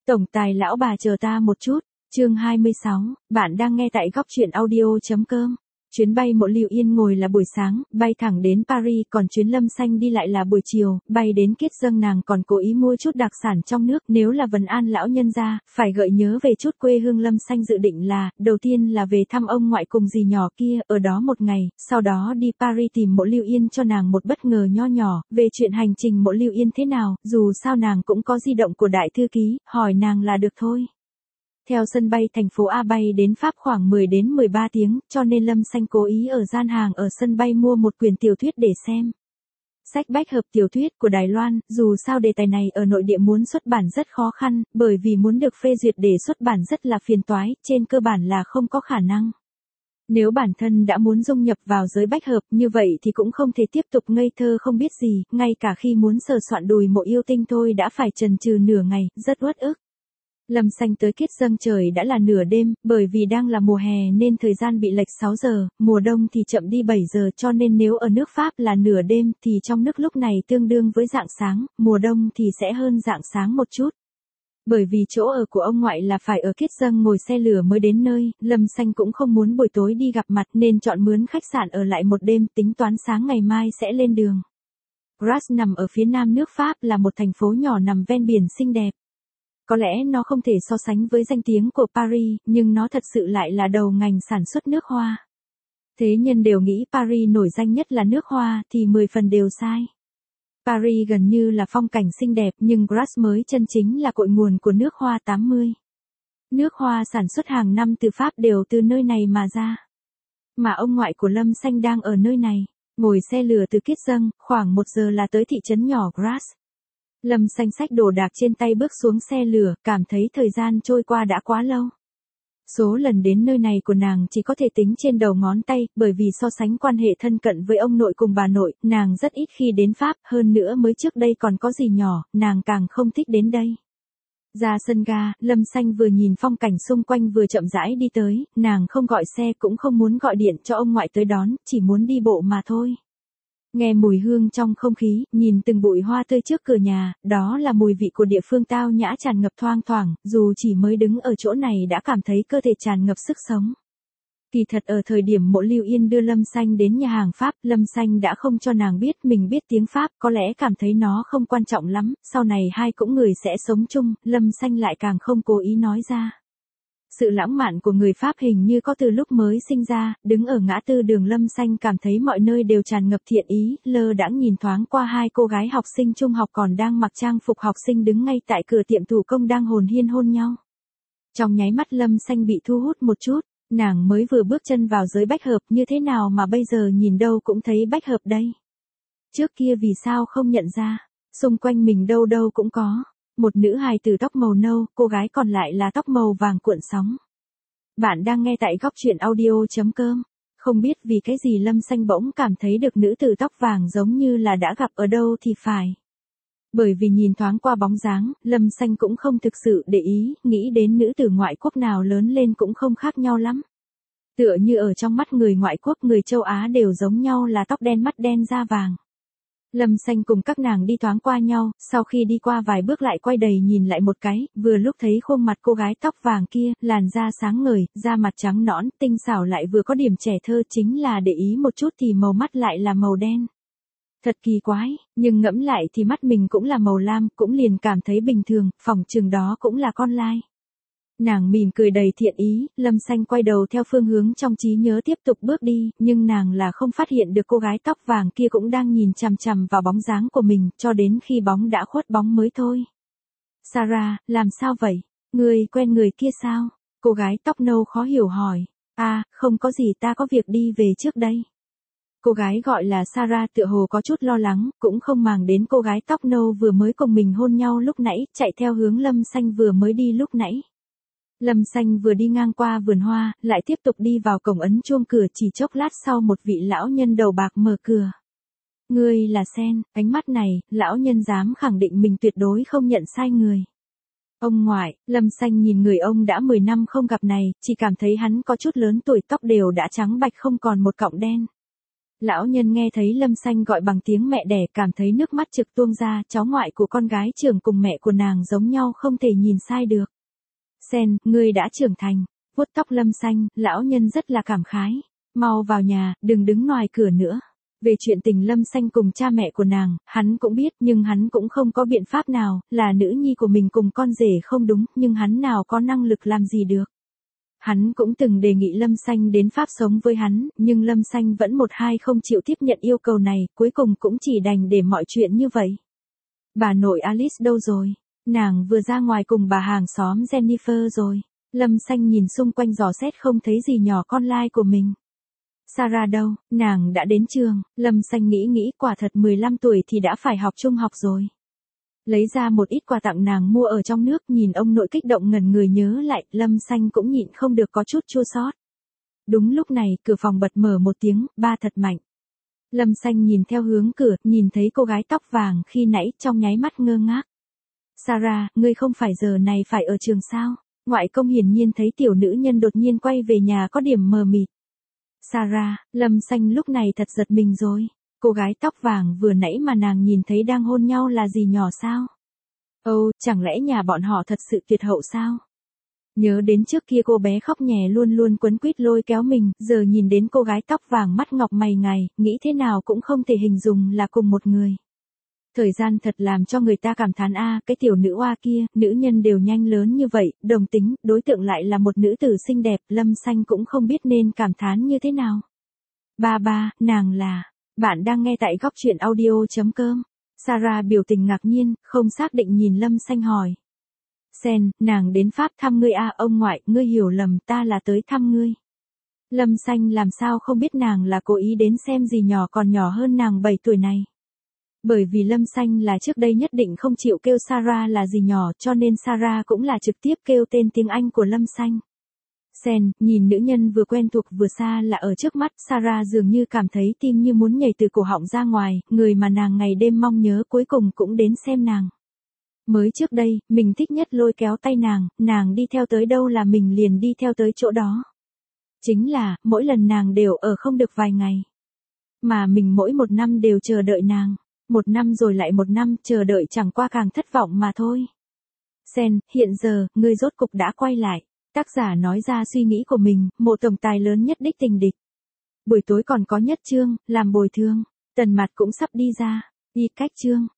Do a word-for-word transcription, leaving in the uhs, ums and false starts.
Tổng tài lão bà chờ ta một chút, chương hai mươi sáu, bạn đang nghe tại góc truyện audio.com. Chuyến bay Mộ Lưu Yên ngồi là buổi sáng, bay thẳng đến Paris, còn chuyến Lâm Xanh đi lại là buổi chiều, bay đến Kiết Giang. Nàng còn cố ý mua chút đặc sản trong nước, nếu là Vân An lão nhân gia, phải gợi nhớ về chút quê hương. Lâm Xanh dự định là, đầu tiên là về thăm ông ngoại cùng dì nhỏ kia, ở đó một ngày, sau đó đi Paris tìm Mộ Lưu Yên cho nàng một bất ngờ nho nhỏ, về chuyện hành trình Mộ Lưu Yên thế nào, dù sao nàng cũng có di động của đại thư ký, hỏi nàng là được thôi. Theo sân bay thành phố A bay đến Pháp khoảng mười đến mười ba tiếng, cho nên Lâm Xanh cố ý ở gian hàng ở sân bay mua một quyển tiểu thuyết để xem. Sách bách hợp tiểu thuyết của Đài Loan, dù sao đề tài này ở nội địa muốn xuất bản rất khó khăn, bởi vì muốn được phê duyệt để xuất bản rất là phiền toái, trên cơ bản là không có khả năng. Nếu bản thân đã muốn dung nhập vào giới bách hợp như vậy thì cũng không thể tiếp tục ngây thơ không biết gì, ngay cả khi muốn sờ soạn đùi Mộ Yêu Tinh thôi đã phải chần chừ nửa ngày, rất uất ức. Lâm Xanh tới Kiết Giang trời đã là nửa đêm, bởi vì đang là mùa hè nên thời gian bị lệch sáu giờ, mùa đông thì chậm đi bảy giờ, cho nên nếu ở nước Pháp là nửa đêm thì trong nước lúc này tương đương với rạng sáng, mùa đông thì sẽ hơn rạng sáng một chút. Bởi vì chỗ ở của ông ngoại là phải ở Kiết Giang ngồi xe lửa mới đến nơi, Lâm Xanh cũng không muốn buổi tối đi gặp mặt nên chọn mướn khách sạn ở lại một đêm, tính toán sáng ngày mai sẽ lên đường. Grasse nằm ở phía nam nước Pháp, là một thành phố nhỏ nằm ven biển xinh đẹp. Có lẽ nó không thể so sánh với danh tiếng của Paris, nhưng nó thật sự lại là đầu ngành sản xuất nước hoa. Thế nhân đều nghĩ Paris nổi danh nhất là nước hoa, thì mười phần đều sai. Paris gần như là phong cảnh xinh đẹp, nhưng Grasse mới chân chính là cội nguồn của nước hoa tám mươi. Nước hoa sản xuất hàng năm từ Pháp đều từ nơi này mà ra. Mà ông ngoại của Lâm Xanh đang ở nơi này, ngồi xe lửa từ Kiết Giang, khoảng một giờ là tới thị trấn nhỏ Grasse. Lâm Xanh xách đồ đạc trên tay bước xuống xe lửa, cảm thấy thời gian trôi qua đã quá lâu. Số lần đến nơi này của nàng chỉ có thể tính trên đầu ngón tay, bởi vì so sánh quan hệ thân cận với ông nội cùng bà nội, nàng rất ít khi đến Pháp, hơn nữa mới trước đây còn có dì nhỏ, nàng càng không thích đến đây. Ra sân ga, Lâm Xanh vừa nhìn phong cảnh xung quanh vừa chậm rãi đi tới, nàng không gọi xe cũng không muốn gọi điện cho ông ngoại tới đón, chỉ muốn đi bộ mà thôi. Nghe mùi hương trong không khí, nhìn từng bụi hoa tươi trước cửa nhà, đó là mùi vị của địa phương tao nhã tràn ngập thoang thoảng, dù chỉ mới đứng ở chỗ này đã cảm thấy cơ thể tràn ngập sức sống. Kỳ thật ở thời điểm Mộ Lưu Yên đưa Lâm Xanh đến nhà hàng Pháp, Lâm Xanh đã không cho nàng biết mình biết tiếng Pháp, có lẽ cảm thấy nó không quan trọng lắm, sau này hai cũng người sẽ sống chung, Lâm Xanh lại càng không cố ý nói ra. Sự lãng mạn của người Pháp hình như có từ lúc mới sinh ra, đứng ở ngã tư đường Lâm Xanh cảm thấy mọi nơi đều tràn ngập thiện ý, lơ đãng nhìn thoáng qua hai cô gái học sinh trung học còn đang mặc trang phục học sinh đứng ngay tại cửa tiệm thủ công đang hồn hiên hôn nhau. Trong nháy mắt Lâm Xanh bị thu hút một chút, nàng mới vừa bước chân vào giới bách hợp như thế nào mà bây giờ nhìn đâu cũng thấy bách hợp đây. Trước kia vì sao không nhận ra, xung quanh mình đâu đâu cũng có. Một nữ hài tử tóc màu nâu, cô gái còn lại là tóc màu vàng cuộn sóng. Bạn đang nghe tại góc truyện audio.com. Không biết vì cái gì Lâm Xanh bỗng cảm thấy được nữ tử tóc vàng giống như là đã gặp ở đâu thì phải. Bởi vì nhìn thoáng qua bóng dáng, Lâm Xanh cũng không thực sự để ý, nghĩ đến nữ tử ngoại quốc nào lớn lên cũng không khác nhau lắm. Tựa như ở trong mắt người ngoại quốc, người châu Á đều giống nhau là tóc đen mắt đen da vàng. Lâm Xanh cùng các nàng đi thoáng qua nhau, sau khi đi qua vài bước lại quay đầy nhìn lại một cái, vừa lúc thấy khuôn mặt cô gái tóc vàng kia, làn da sáng ngời, da mặt trắng nõn, tinh xảo lại vừa có điểm trẻ thơ, chính là để ý một chút thì màu mắt lại là màu đen. Thật kỳ quái, nhưng ngẫm lại thì mắt mình cũng là màu lam, cũng liền cảm thấy bình thường, phỏng chừng đó cũng là con lai. Nàng mỉm cười đầy thiện ý, Lâm Xanh quay đầu theo phương hướng trong trí nhớ tiếp tục bước đi, nhưng nàng là không phát hiện được cô gái tóc vàng kia cũng đang nhìn chằm chằm vào bóng dáng của mình, cho đến khi bóng đã khuất bóng mới thôi. Sarah, làm sao vậy? Ngươi quen người kia sao? Cô gái tóc nâu khó hiểu hỏi. À, không có gì, ta có việc đi về trước đây. Cô gái gọi là Sarah tựa hồ có chút lo lắng, cũng không màng đến cô gái tóc nâu vừa mới cùng mình hôn nhau lúc nãy, chạy theo hướng Lâm Xanh vừa mới đi lúc nãy. Lâm Xanh vừa đi ngang qua vườn hoa, lại tiếp tục đi vào cổng ấn chuông cửa, chỉ chốc lát sau một vị lão nhân đầu bạc mở cửa. Ngươi là Sen, ánh mắt này, lão nhân dám khẳng định mình tuyệt đối không nhận sai người. Ông ngoại, Lâm Xanh nhìn người ông đã mười năm không gặp này, chỉ cảm thấy hắn có chút lớn tuổi, tóc đều đã trắng bạch không còn một cọng đen. Lão nhân nghe thấy Lâm Xanh gọi bằng tiếng mẹ đẻ cảm thấy nước mắt trực tuôn ra, cháu ngoại của con gái trưởng cùng mẹ của nàng giống nhau không thể nhìn sai được. Sen, ngươi đã trưởng thành, vuốt tóc Lâm Xanh, lão nhân rất là cảm khái. Mau vào nhà, đừng đứng ngoài cửa nữa. Về chuyện tình Lâm Xanh cùng cha mẹ của nàng, hắn cũng biết nhưng hắn cũng không có biện pháp nào, là nữ nhi của mình cùng con rể không đúng, nhưng hắn nào có năng lực làm gì được. Hắn cũng từng đề nghị Lâm Xanh đến Pháp sống với hắn, nhưng Lâm Xanh vẫn một hai không chịu tiếp nhận yêu cầu này, cuối cùng cũng chỉ đành để mọi chuyện như vậy. Bà nội Alice đâu rồi? Nàng vừa ra ngoài cùng bà hàng xóm Jennifer rồi. Lâm Xanh nhìn xung quanh dò xét không thấy gì nhỏ con lai của mình. Sarah đâu, nàng đã đến trường, Lâm Xanh nghĩ nghĩ quả thật mười lăm tuổi thì đã phải học trung học rồi. Lấy ra một ít quà tặng nàng mua ở trong nước, nhìn ông nội kích động ngẩn người nhớ lại, Lâm Xanh cũng nhịn không được có chút chua xót. Đúng lúc này, cửa phòng bật mở một tiếng, ba thật mạnh. Lâm Xanh nhìn theo hướng cửa, nhìn thấy cô gái tóc vàng khi nãy trong nháy mắt ngơ ngác. Sarah, ngươi không phải giờ này phải ở trường sao? Ngoại công hiển nhiên thấy tiểu nữ nhân đột nhiên quay về nhà có điểm mờ mịt. Sarah, Lâm Xanh lúc này thật giật mình rồi. Cô gái tóc vàng vừa nãy mà nàng nhìn thấy đang hôn nhau là gì nhỏ sao? Ồ, chẳng lẽ nhà bọn họ thật sự tuyệt hậu sao? Nhớ đến trước kia cô bé khóc nhè luôn luôn quấn quýt lôi kéo mình, giờ nhìn đến cô gái tóc vàng mắt ngọc mày ngài, nghĩ thế nào cũng không thể hình dung là cùng một người. Thời gian thật làm cho người ta cảm thán a, cái tiểu nữ oa kia, nữ nhân đều nhanh lớn như vậy, đồng tính, đối tượng lại là một nữ tử xinh đẹp, Lâm Xanh cũng không biết nên cảm thán như thế nào. Ba ba, nàng là... Bạn đang nghe tại góc truyện audio chấm com. Sarah biểu tình ngạc nhiên, không xác định nhìn Lâm Xanh hỏi. Sen, nàng đến Pháp thăm ngươi à, ông ngoại, ngươi hiểu lầm, ta là tới thăm ngươi. Lâm Xanh làm sao không biết nàng là cố ý đến xem gì nhỏ còn nhỏ hơn nàng bảy tuổi này. Bởi vì Lâm Xanh là trước đây nhất định không chịu kêu Sarah là gì nhỏ, cho nên Sarah cũng là trực tiếp kêu tên tiếng Anh của Lâm Xanh. Sen, nhìn nữ nhân vừa quen thuộc vừa xa là ở trước mắt, Sarah dường như cảm thấy tim như muốn nhảy từ cổ họng ra ngoài, người mà nàng ngày đêm mong nhớ cuối cùng cũng đến xem nàng. Mới trước đây, mình thích nhất lôi kéo tay nàng, nàng đi theo tới đâu là mình liền đi theo tới chỗ đó. Chính là, mỗi lần nàng đều ở không được vài ngày. Mà mình mỗi một năm đều chờ đợi nàng. Một năm rồi lại một năm, chờ đợi chẳng qua càng thất vọng mà thôi. Sen, hiện giờ, ngươi rốt cục đã quay lại. Tác giả nói ra suy nghĩ của mình, mộ tổng tài lớn nhất đích tình địch. Buổi tối còn có nhất chương, làm bồi thường. Tần Mạt cũng sắp đi ra. Đi cách chương.